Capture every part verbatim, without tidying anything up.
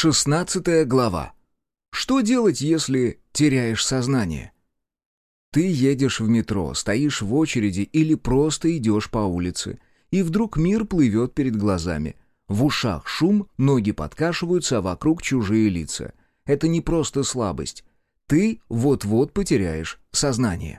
Шестнадцатая глава. Что делать, если теряешь сознание? Ты едешь в метро, стоишь в очереди или просто идешь по улице, и вдруг мир плывет перед глазами. В ушах шум, ноги подкашиваются, а вокруг чужие лица. Это не просто слабость. Ты вот-вот потеряешь сознание.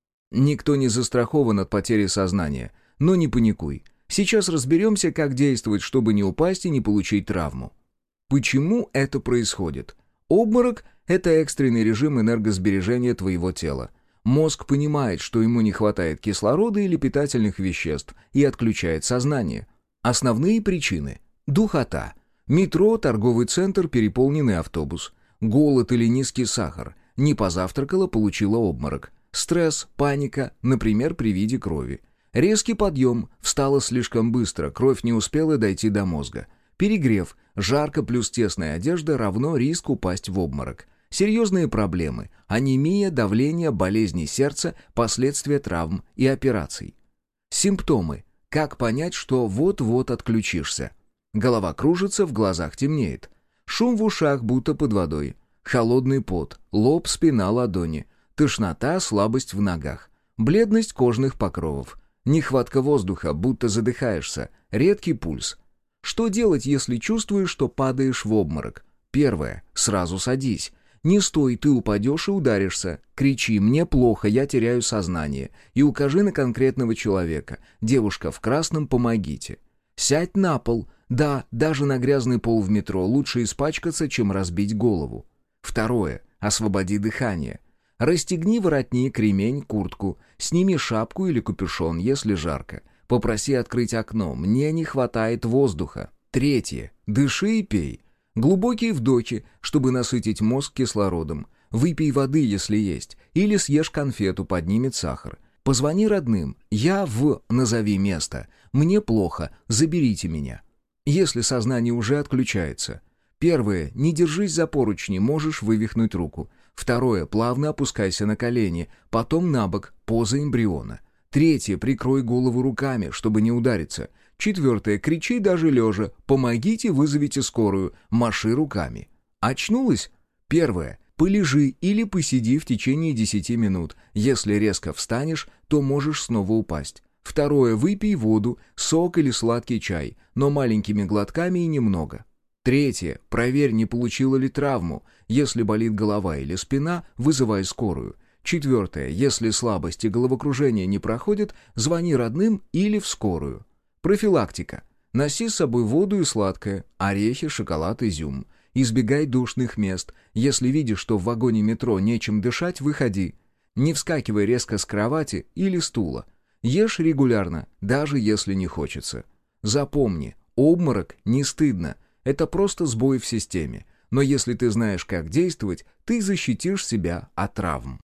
Никто не застрахован от потери сознания, но не паникуй. Сейчас разберемся, как действовать, чтобы не упасть и не получить травму. Почему это происходит? Обморок – это экстренный режим энергосбережения твоего тела. Мозг понимает, что ему не хватает кислорода или питательных веществ, и отключает сознание. Основные причины – духота, метро, торговый центр, переполненный автобус, голод или низкий сахар, не позавтракала, получила обморок, стресс, паника, например, при виде крови, резкий подъем, встала слишком быстро, кровь не успела дойти до мозга, перегрев, жарко плюс тесная одежда равно риск упасть в обморок. Серьезные проблемы, анемия, давление, болезни сердца, последствия травм и операций. Симптомы. Как понять, что вот-вот отключишься? Голова кружится, в глазах темнеет. Шум в ушах, будто под водой. Холодный пот, лоб, спина, ладони. Тошнота, слабость в ногах. Бледность кожных покровов. Нехватка воздуха, будто задыхаешься. Редкий пульс. Что делать, если чувствуешь, что падаешь в обморок? Первое. Сразу садись. Не стой, ты упадешь и ударишься. Кричи: «Мне плохо, я теряю сознание». И укажи на конкретного человека. Девушка в красном, помогите. Сядь на пол. Да, даже на грязный пол в метро лучше испачкаться, чем разбить голову. Второе. Освободи дыхание. Расстегни воротник, ремень, куртку. Сними шапку или капюшон, если жарко. Попроси открыть окно. Мне не хватает воздуха. Третье. Дыши и пей. Глубокие вдохи, чтобы насытить мозг кислородом. Выпей воды, если есть. Или съешь конфету, поднимет сахар. Позвони родным. Я в... Назови место. Мне плохо. Заберите меня. Если сознание уже отключается. Первое. Не держись за поручни, можешь вывихнуть руку. Второе. Плавно опускайся на колени, потом на бок, поза эмбриона. Третье. Прикрой голову руками, чтобы не удариться. Четвертое. Кричи даже лежа. Помогите, вызовите скорую. Маши руками. Очнулась? Первое. Полежи или посиди в течение десяти минут. Если резко встанешь, то можешь снова упасть. Второе. Выпей воду, сок или сладкий чай, но маленькими глотками и немного. Третье. Проверь, не получила ли травму. Если болит голова или спина, вызывай скорую. Четвертое. Если слабость и головокружение не проходят, звони родным или в скорую. Профилактика. Носи с собой воду и сладкое, орехи, шоколад, изюм. Избегай душных мест. Если видишь, что в вагоне метро нечем дышать, выходи. Не вскакивай резко с кровати или стула. Ешь регулярно, даже если не хочется. Запомни, обморок не стыдно. Это просто сбой в системе. Но если ты знаешь, как действовать, ты защитишь себя от травм.